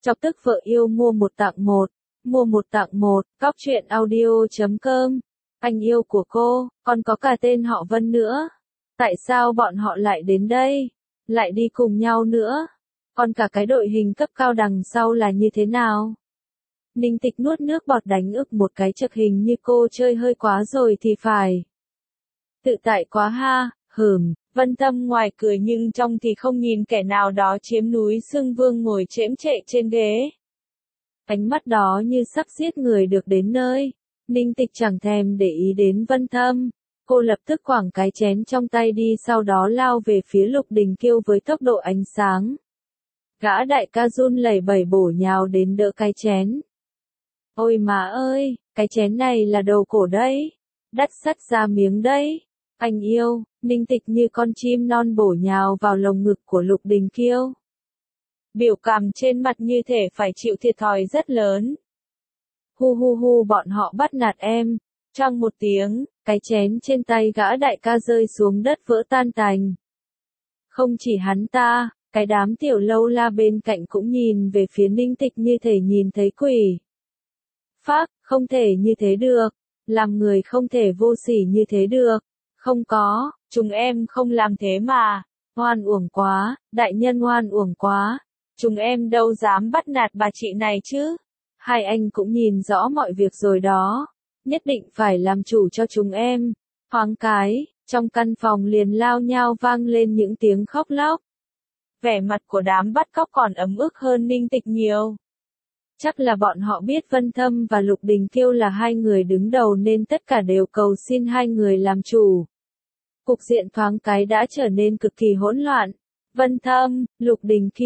Chọc tức vợ yêu mua một tặng một. Mua một tặng một, Cóc truyện audio.com. Anh yêu của cô, còn có cả tên họ Vân nữa. Tại sao bọn họ lại đến đây? Lại đi cùng nhau nữa? Còn cả cái đội hình cấp cao đằng sau là như thế nào? Ninh Tịch nuốt nước bọt đánh ức một cái chực hình như cô chơi hơi quá rồi thì phải. Tự tại quá ha, Vân Tâm ngoài cười nhưng trong thì không nhìn kẻ nào đó chiếm núi Xương Vương ngồi chễm chệ trên ghế. Ánh mắt đó như sắp giết người được đến nơi. Ninh Tịch chẳng thèm để ý đến Vân Tâm. Cô lập tức quẳng cái chén trong tay đi sau đó lao về phía Lục Đình Kiêu với tốc độ ánh sáng. Gã đại ca run lẩy bẩy bổ nhào đến đỡ cái chén. Ôi má ơi, cái chén này là đầu cổ đấy. Đắt sắt ra miếng đấy. Anh yêu, Ninh Tịch như con chim non bổ nhào vào lồng ngực của Lục Đình Kiêu. Biểu cảm trên mặt như thể phải chịu thiệt thòi rất lớn. Hu hu hu bọn họ bắt nạt em. Choang một tiếng, cái chén trên tay gã đại ca rơi xuống đất vỡ tan tành. Không chỉ hắn ta, cái đám tiểu lâu la bên cạnh cũng nhìn về phía Ninh Tịch như thể nhìn thấy quỷ. Phác, không thể như thế được. Làm người không thể vô sỉ như thế được. Không có, chúng em không làm thế mà. Oan uổng quá, đại nhân oan uổng quá. Chúng em đâu dám bắt nạt bà chị này chứ. Hai anh cũng nhìn rõ mọi việc rồi đó. Nhất định phải làm chủ cho chúng em. Thoáng cái, trong căn phòng liền lao nhao vang lên những tiếng khóc lóc. Vẻ mặt của đám bắt cóc còn ấm ức hơn Ninh Tịch nhiều. Chắc là bọn họ biết Vân Thâm và Lục Đình Kiêu là hai người đứng đầu nên tất cả đều cầu xin hai người làm chủ. Cục diện thoáng cái đã trở nên cực kỳ hỗn loạn. Vân Thâm, Lục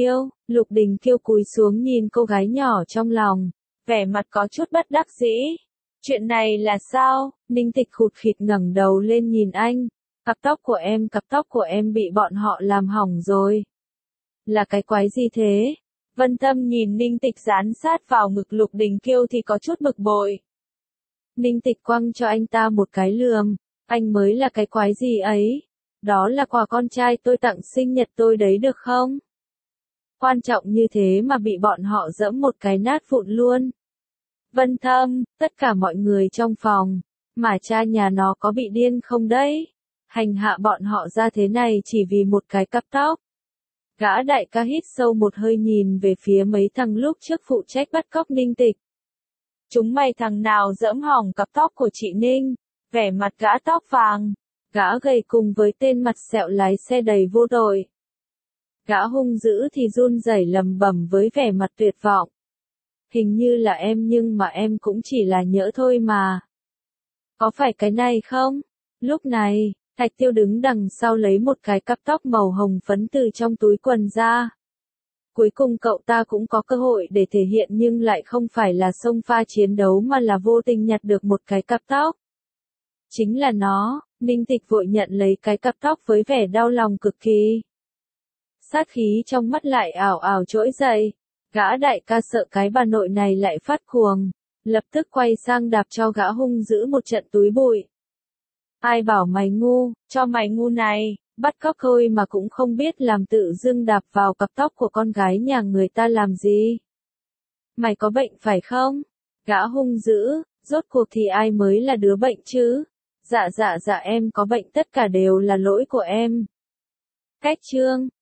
Đình Kiêu cúi xuống nhìn cô gái nhỏ trong lòng, vẻ mặt có chút bất đắc dĩ. Chuyện này là sao? Ninh Tịch khụt khịt ngẩng đầu lên nhìn anh. Cặp tóc của em bị bọn họ làm hỏng rồi. Là cái quái gì thế? Vân Tâm nhìn Ninh Tịch dán sát vào ngực Lục Đình Kiêu thì có chút bực bội. Ninh Tịch quăng cho anh ta một cái lườm. Anh mới là cái quái gì ấy? Đó là quà con trai tôi tặng sinh nhật tôi đấy được không? Quan trọng như thế mà bị bọn họ giẫm một cái nát vụn luôn. Vân Thâm, tất cả mọi người trong phòng, mà cha nhà nó có bị điên không đấy? Hành hạ bọn họ ra thế này chỉ vì một cái cặp tóc. Gã đại ca hít sâu một hơi nhìn về phía mấy thằng lúc trước phụ trách bắt cóc Ninh Tịch. Chúng mày thằng nào giẫm hỏng cặp tóc của chị Ninh? Vẻ mặt gã tóc vàng, gã gầy cùng với tên mặt sẹo lái xe đầy vô tội. Gã hung dữ thì run rẩy lầm bầm với vẻ mặt tuyệt vọng. Hình như là em nhưng mà em cũng chỉ là nhỡ thôi mà. Có phải cái này không? Lúc này, Thạch Tiêu đứng đằng sau lấy một cái cặp tóc màu hồng phấn từ trong túi quần ra. Cuối cùng cậu ta cũng có cơ hội để thể hiện nhưng lại không phải là xông pha chiến đấu mà là vô tình nhặt được một cái cặp tóc. Chính là nó, Ninh Tịch vội nhận lấy cái cặp tóc với vẻ đau lòng cực kỳ. Sát khí trong mắt lại ảo ảo trỗi dậy. Gã đại ca sợ cái bà nội này lại phát cuồng, lập tức quay sang đạp cho gã hung dữ một trận túi bụi. Ai bảo mày ngu, cho mày ngu này, bắt cóc thôi mà cũng không biết làm tự dưng đạp vào cặp tóc của con gái nhà người ta làm gì. Mày có bệnh phải không? Gã hung dữ, rốt cuộc thì ai mới là đứa bệnh chứ? Dạ em có bệnh tất cả đều là lỗi của em. Cách chương